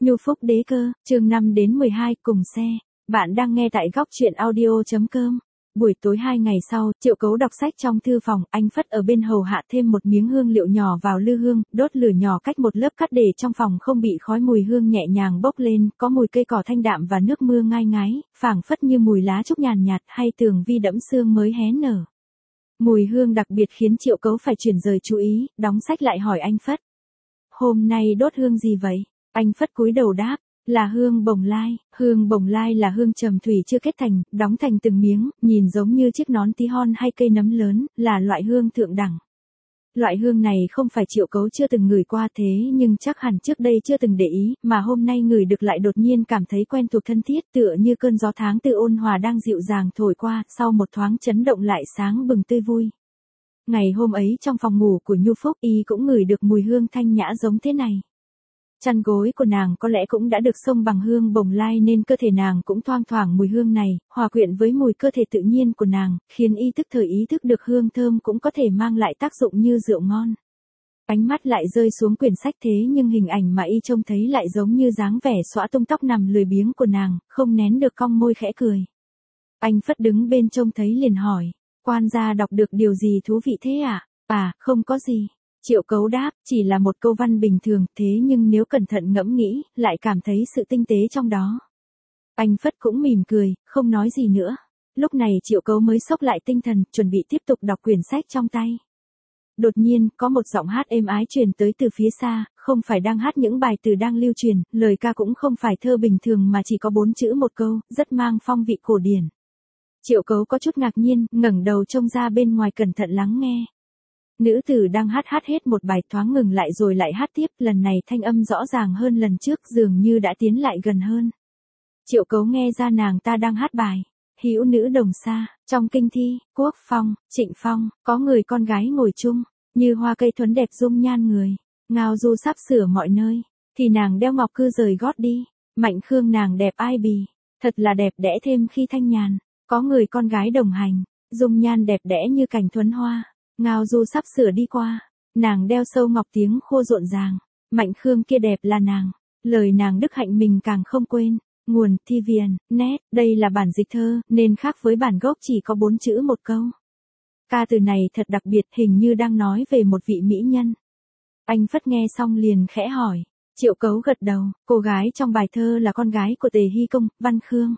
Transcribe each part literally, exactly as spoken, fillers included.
Nhu Phúc Đế Cơ, chương năm đến mười hai cùng xe. Bạn đang nghe tại góc truyện audio chấm com. Buổi tối hai ngày sau, Triệu Cấu đọc sách trong thư phòng, anh Phất ở bên hầu hạ thêm một miếng hương liệu nhỏ vào lư hương, đốt lửa nhỏ cách một lớp cắt để trong phòng không bị khói mùi hương nhẹ nhàng bốc lên, có mùi cây cỏ thanh đạm và nước mưa ngai ngái, phảng phất như mùi lá trúc nhàn nhạt hay tường vi đẫm sương mới hé nở. Mùi hương đặc biệt khiến Triệu Cấu phải chuyển rời chú ý, đóng sách lại hỏi anh Phất. Hôm nay đốt hương gì vậy? Anh Phất cúi đầu đáp, là hương bồng lai. Hương bồng lai là hương trầm thủy chưa kết thành, đóng thành từng miếng, nhìn giống như chiếc nón tí hon hay cây nấm lớn, là loại hương thượng đẳng. Loại hương này không phải Triệu Cấu chưa từng ngửi qua thế nhưng chắc hẳn trước đây chưa từng để ý, mà hôm nay ngửi được lại đột nhiên cảm thấy quen thuộc thân thiết, tựa như cơn gió tháng tư ôn hòa đang dịu dàng thổi qua, sau một thoáng chấn động lại sáng bừng tươi vui. Ngày hôm ấy trong phòng ngủ của Nhu Phúc y cũng ngửi được mùi hương thanh nhã giống thế này. Chăn gối của nàng có lẽ cũng đã được xông bằng hương bồng lai nên cơ thể nàng cũng thoang thoảng mùi hương này, hòa quyện với mùi cơ thể tự nhiên của nàng, khiến y tức thời ý thức được hương thơm cũng có thể mang lại tác dụng như rượu ngon. Ánh mắt lại rơi xuống quyển sách thế nhưng hình ảnh mà y trông thấy lại giống như dáng vẻ xõa tung tóc nằm lười biếng của nàng, không nén được cong môi khẽ cười. Anh Phất đứng bên trông thấy liền hỏi, quan gia đọc được điều gì thú vị thế ạ? À? À, không có gì. Triệu Cấu đáp, chỉ là một câu văn bình thường, thế nhưng nếu cẩn thận ngẫm nghĩ, lại cảm thấy sự tinh tế trong đó. Anh Phất cũng mỉm cười, không nói gì nữa. Lúc này Triệu Cấu mới xốc lại tinh thần, chuẩn bị tiếp tục đọc quyển sách trong tay. Đột nhiên, có một giọng hát êm ái truyền tới từ phía xa, không phải đang hát những bài từ đang lưu truyền, lời ca cũng không phải thơ bình thường mà chỉ có bốn chữ một câu, rất mang phong vị cổ điển. Triệu Cấu có chút ngạc nhiên, ngẩng đầu trông ra bên ngoài cẩn thận lắng nghe. Nữ tử đang hát hát hết một bài thoáng ngừng lại rồi lại hát tiếp, lần này thanh âm rõ ràng hơn lần trước, dường như đã tiến lại gần hơn. Triệu Cấu nghe ra nàng ta đang hát bài Hữu Nữ Đồng Xa. Trong kinh thi, Quốc Phong, Trịnh Phong, có người con gái ngồi chung, như hoa cây thuấn đẹp dung nhan người, ngao du sắp sửa mọi nơi, thì nàng đeo ngọc cư rời gót đi, mạnh khương nàng đẹp ai bì, thật là đẹp đẽ thêm khi thanh nhàn, có người con gái đồng hành, dung nhan đẹp đẽ như cành thuấn hoa. Ngao du sắp sửa đi qua, nàng đeo sâu ngọc tiếng khô rộn ràng, mạnh khương kia đẹp là nàng, lời nàng đức hạnh mình càng không quên. Nguồn Thi Viền, net, đây là bản dịch thơ, nên khác với bản gốc chỉ có bốn chữ một câu. Ca từ này thật đặc biệt, hình như đang nói về một vị mỹ nhân. Anh Phất nghe xong liền khẽ hỏi, Triệu Cấu gật đầu, cô gái trong bài thơ là con gái của Tề Hy Công, Văn Khương.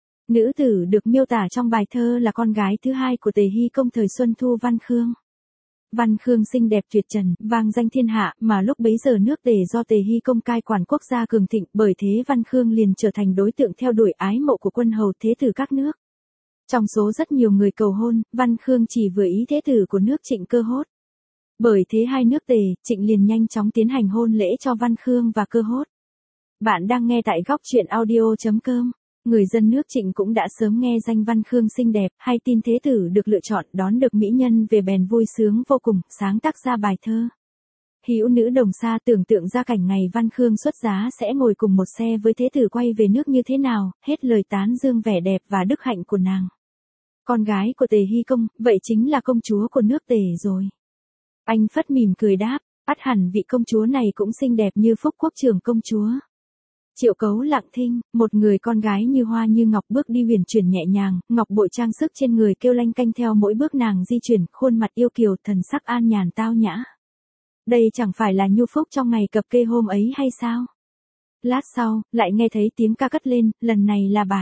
Nữ tử được miêu tả trong bài thơ là con gái thứ hai của Tề Hy Công thời Xuân Thu Văn Khương. Văn Khương xinh đẹp tuyệt trần, vang danh thiên hạ, mà lúc bấy giờ nước Tề do Tề Hy Công cai quản quốc gia cường thịnh, bởi thế Văn Khương liền trở thành đối tượng theo đuổi ái mộ của quân hầu thế tử các nước. Trong số rất nhiều người cầu hôn, Văn Khương chỉ vừa ý thế tử của nước Trịnh Cơ Hốt. Bởi thế hai nước Tề, Trịnh liền nhanh chóng tiến hành hôn lễ cho Văn Khương và Cơ Hốt. Bạn đang nghe tại góc truyện audio chấm com. Người dân nước Trịnh cũng đã sớm nghe danh Văn Khương xinh đẹp, hay tin thế tử được lựa chọn đón được mỹ nhân về bèn vui sướng vô cùng, sáng tác ra bài thơ. Hữu Nữ Đồng Xa, tưởng tượng ra cảnh ngày Văn Khương xuất giá sẽ ngồi cùng một xe với thế tử quay về nước như thế nào, hết lời tán dương vẻ đẹp và đức hạnh của nàng. Con gái của Tề Hy Công, vậy chính là công chúa của nước Tề rồi. Anh Phất mỉm cười đáp, ắt hẳn vị công chúa này cũng xinh đẹp như Phúc Quốc trưởng công chúa. Triệu Cấu lặng thinh, một người con gái như hoa như ngọc bước đi huyền chuyển nhẹ nhàng, ngọc bội trang sức trên người kêu lanh canh theo mỗi bước nàng di chuyển, khuôn mặt yêu kiều, thần sắc an nhàn tao nhã. Đây chẳng phải là Nhu Phúc trong ngày cập kê hôm ấy hay sao? Lát sau, lại nghe thấy tiếng ca cất lên, lần này là bài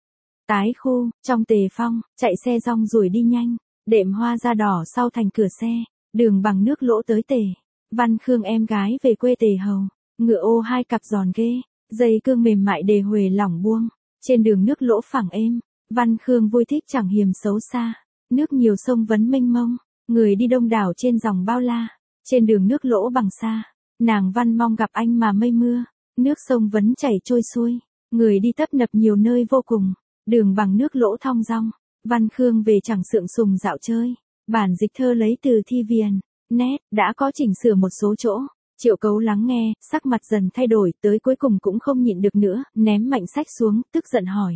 Tái Khu, trong Tề Phong, chạy xe rong ruổi đi nhanh, đệm hoa da đỏ sau thành cửa xe, đường bằng nước lỗ tới Tề. Văn Khương em gái về quê Tề hầu, ngựa ô hai cặp giòn ghê. Dây cương mềm mại đề huề lỏng buông, trên đường nước lỗ phẳng êm, Văn Khương vui thích chẳng hiềm xấu xa, nước nhiều sông vấn mênh mông, người đi đông đảo trên dòng bao la, trên đường nước lỗ bằng xa, nàng Văn mong gặp anh mà mây mưa, nước sông vấn chảy trôi xuôi, người đi tấp nập nhiều nơi vô cùng, đường bằng nước lỗ thong dong, Văn Khương về chẳng sượng sùng dạo chơi, bản dịch thơ lấy từ Thi Viền, net, đã có chỉnh sửa một số chỗ. Triệu Cấu lắng nghe, sắc mặt dần thay đổi, tới cuối cùng cũng không nhịn được nữa, ném mạnh sách xuống, tức giận hỏi.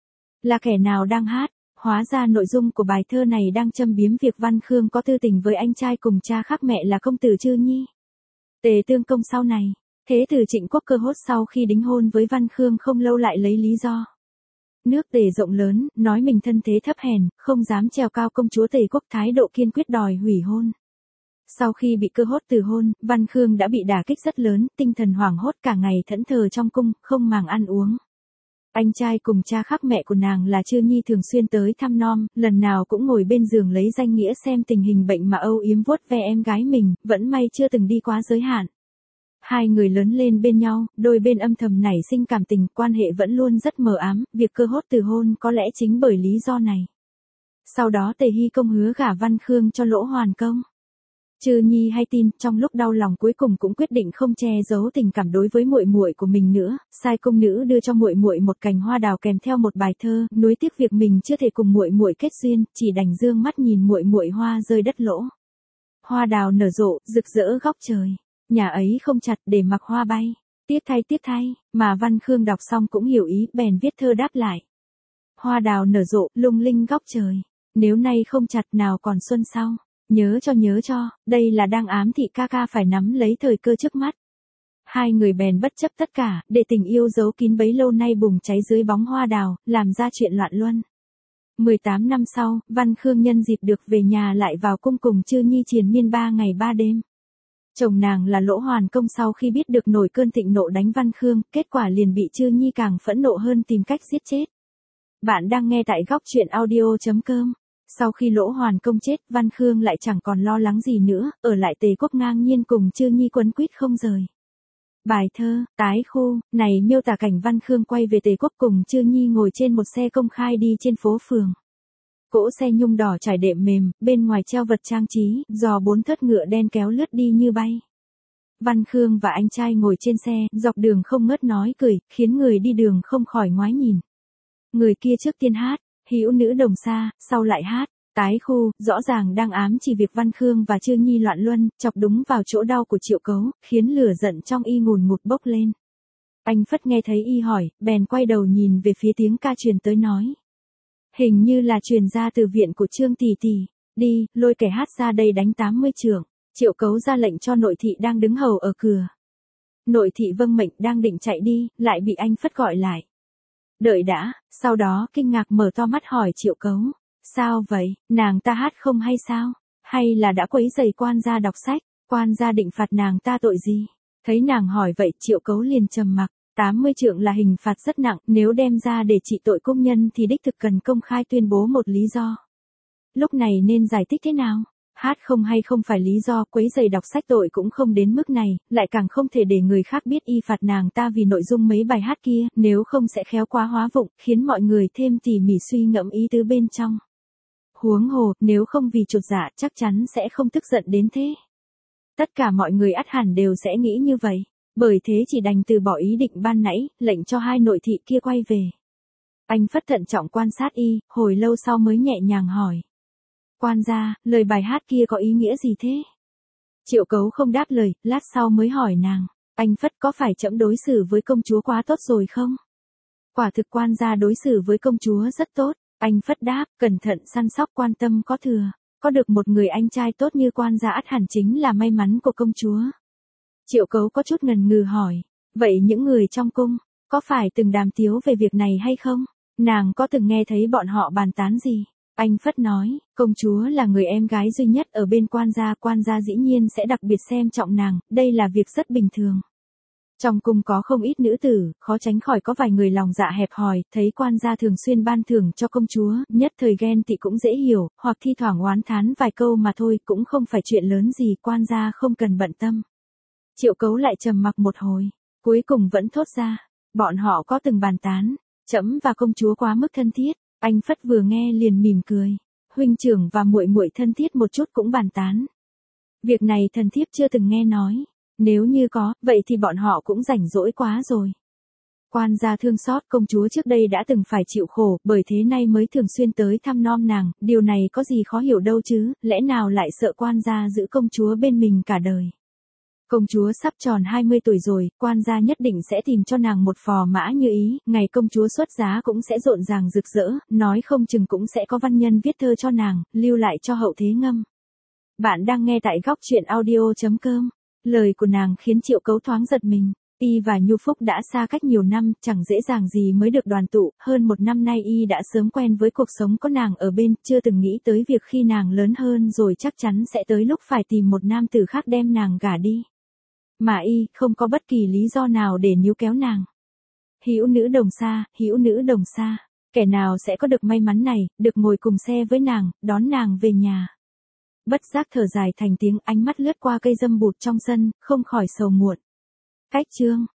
Là kẻ nào đang hát? Hóa ra nội dung của bài thơ này đang châm biếm việc Văn Khương có tư tình với anh trai cùng cha khác mẹ là công tử Trư Nhi. Tề Tương Công sau này, Thế từ Trịnh Quốc Cơ hốt sau khi đính hôn với Văn Khương không lâu lại lấy lý do nước Tề rộng lớn, nói mình thân thế thấp hèn, không dám trèo cao công chúa Tề quốc, thái độ kiên quyết đòi hủy hôn. Sau khi bị Cơ hốt từ hôn, Văn Khương đã bị đả kích rất lớn, tinh thần hoảng hốt, cả ngày thẫn thờ trong cung, không màng ăn uống. Anh trai cùng cha khác mẹ của nàng là Trư Nhi thường xuyên tới thăm nom, lần nào cũng ngồi bên giường lấy danh nghĩa xem tình hình bệnh mà âu yếm vuốt ve em gái mình, vẫn may chưa từng đi quá giới hạn. Hai người lớn lên bên nhau, đôi bên âm thầm nảy sinh cảm tình, quan hệ vẫn luôn rất mờ ám, việc Cơ hốt từ hôn có lẽ chính bởi lý do này. Sau đó Tề Hy công hứa gả Văn Khương cho Lỗ Hoàn Công. Trư Nhi hay tin, trong lúc đau lòng cuối cùng cũng quyết định không che giấu tình cảm đối với muội muội của mình nữa, sai cung nữ đưa cho muội muội một cành hoa đào kèm theo một bài thơ, nuối tiếc việc mình chưa thể cùng muội muội kết duyên, chỉ đành dương mắt nhìn muội muội hoa rơi đất lỗ. Hoa đào nở rộ, rực rỡ góc trời, nhà ấy không chặt để mặc hoa bay. Tiếc thay tiếc thay, mà Văn Khương đọc xong cũng hiểu ý, bèn viết thơ đáp lại. Hoa đào nở rộ, lung linh góc trời, nếu nay không chặt nào còn xuân sau. Nhớ cho nhớ cho, đây là đang ám thị ca ca phải nắm lấy thời cơ trước mắt. Hai người bèn bất chấp tất cả, để tình yêu giấu kín bấy lâu nay bùng cháy dưới bóng hoa đào, làm ra chuyện loạn luân. mười tám năm sau, Văn Khương nhân dịp được về nhà lại vào cung cùng Trư Nhi triền miên ba ngày ba đêm. Chồng nàng là Lỗ Hoàn Công sau khi biết được nổi cơn thịnh nộ đánh Văn Khương, kết quả liền bị Trư Nhi càng phẫn nộ hơn tìm cách giết chết. Bạn đang nghe tại góc truyện audio chấm com. Sau khi Lỗ Hoàn Công chết, Văn Khương lại chẳng còn lo lắng gì nữa, ở lại Tề quốc ngang nhiên cùng Trư Nhi quấn quýt không rời. Bài thơ, Tái Khu, này miêu tả cảnh Văn Khương quay về Tề quốc cùng Trư Nhi ngồi trên một xe công khai đi trên phố phường. Cỗ xe nhung đỏ trải đệm mềm, bên ngoài treo vật trang trí, dò bốn thớt ngựa đen kéo lướt đi như bay. Văn Khương và anh trai ngồi trên xe, dọc đường không ngớt nói cười, khiến người đi đường không khỏi ngoái nhìn. Người kia trước tiên hát, hữu nữ đồng xa, sau lại hát, Tái Khu, rõ ràng đang ám chỉ việc Văn Khương và Trư Nhi loạn luân, chọc đúng vào chỗ đau của Triệu Cấu, khiến lửa giận trong y ngùn ngụt bốc lên. Anh Phất nghe thấy y hỏi, bèn quay đầu nhìn về phía tiếng ca truyền tới nói. Hình như là truyền ra từ viện của Trương tỷ tỷ, đi, lôi kẻ hát ra đây đánh tám mươi chưởng. Triệu Cấu ra lệnh cho nội thị đang đứng hầu ở cửa. Nội thị vâng mệnh đang định chạy đi, lại bị anh Phất gọi lại. Đợi đã, sau đó kinh ngạc mở to mắt hỏi Triệu Cấu. Sao vậy, nàng ta hát không hay sao? Hay là đã quấy rầy quan gia đọc sách, quan gia định phạt nàng ta tội gì? Thấy nàng hỏi vậy Triệu Cấu liền trầm mặc. tám mươi trượng là hình phạt rất nặng, nếu đem ra để trị tội công nhân thì đích thực cần công khai tuyên bố một lý do. Lúc này nên giải thích thế nào? Hát không hay không phải lý do, quấy rầy đọc sách tội cũng không đến mức này, lại càng không thể để người khác biết y phạt nàng ta vì nội dung mấy bài hát kia, nếu không sẽ khéo quá hóa vụng, khiến mọi người thêm tỉ mỉ suy ngẫm ý tứ bên trong. Huống hồ, nếu không vì chột dạ chắc chắn sẽ không tức giận đến thế. Tất cả mọi người ắt hẳn đều sẽ nghĩ như vậy. Bởi thế chỉ đành từ bỏ ý định ban nãy, lệnh cho hai nội thị kia quay về. Anh Phất thận trọng quan sát y, hồi lâu sau mới nhẹ nhàng hỏi. Quan gia, lời bài hát kia có ý nghĩa gì thế? Triệu Cấu không đáp lời, lát sau mới hỏi nàng. Anh Phất có phải trẫm đối xử với công chúa quá tốt rồi không? Quả thực quan gia đối xử với công chúa rất tốt. Anh Phất đáp, cẩn thận săn sóc quan tâm có thừa. Có được một người anh trai tốt như quan gia ắt hẳn chính là may mắn của công chúa. Triệu Cấu có chút ngần ngừ hỏi, vậy những người trong cung, có phải từng đàm tiếu về việc này hay không? Nàng có từng nghe thấy bọn họ bàn tán gì? Anh Phất nói, công chúa là người em gái duy nhất ở bên quan gia, quan gia dĩ nhiên sẽ đặc biệt xem trọng nàng, đây là việc rất bình thường. Trong cung có không ít nữ tử, khó tránh khỏi có vài người lòng dạ hẹp hòi, thấy quan gia thường xuyên ban thưởng cho công chúa, nhất thời ghen tị cũng dễ hiểu, hoặc thi thoảng oán thán vài câu mà thôi, cũng không phải chuyện lớn gì, quan gia không cần bận tâm. Triệu Cấu lại trầm mặc một hồi, cuối cùng vẫn thốt ra, bọn họ có từng bàn tán, trẫm và công chúa quá mức thân thiết. Anh Phất vừa nghe liền mỉm cười, huynh trưởng và muội muội thân thiết một chút cũng bàn tán. Việc này thần thiếp chưa từng nghe nói, nếu như có, vậy thì bọn họ cũng rảnh rỗi quá rồi. Quan gia thương xót công chúa trước đây đã từng phải chịu khổ, bởi thế nay mới thường xuyên tới thăm nom nàng, điều này có gì khó hiểu đâu chứ, lẽ nào lại sợ quan gia giữ công chúa bên mình cả đời. Công chúa sắp tròn hai mươi tuổi rồi, quan gia nhất định sẽ tìm cho nàng một phò mã như ý, ngày công chúa xuất giá cũng sẽ rộn ràng rực rỡ, nói không chừng cũng sẽ có văn nhân viết thơ cho nàng, lưu lại cho hậu thế ngâm. Bạn đang nghe tại góc truyện audio chấm com. Lời của nàng khiến Triệu Cấu thoáng giật mình. Y và Nhu Phúc đã xa cách nhiều năm, chẳng dễ dàng gì mới được đoàn tụ, hơn một năm nay Y đã sớm quen với cuộc sống có nàng ở bên, chưa từng nghĩ tới việc khi nàng lớn hơn rồi chắc chắn sẽ tới lúc phải tìm một nam tử khác đem nàng gả đi. Mà Y không có bất kỳ lý do nào để níu kéo nàng. Hữu nữ đồng xa, hữu nữ đồng xa, kẻ nào sẽ có được may mắn này, được ngồi cùng xe với nàng, đón nàng về nhà. Bất giác thở dài thành tiếng, ánh mắt lướt qua cây dâm bụt trong sân, không khỏi sầu muộn. Cách chương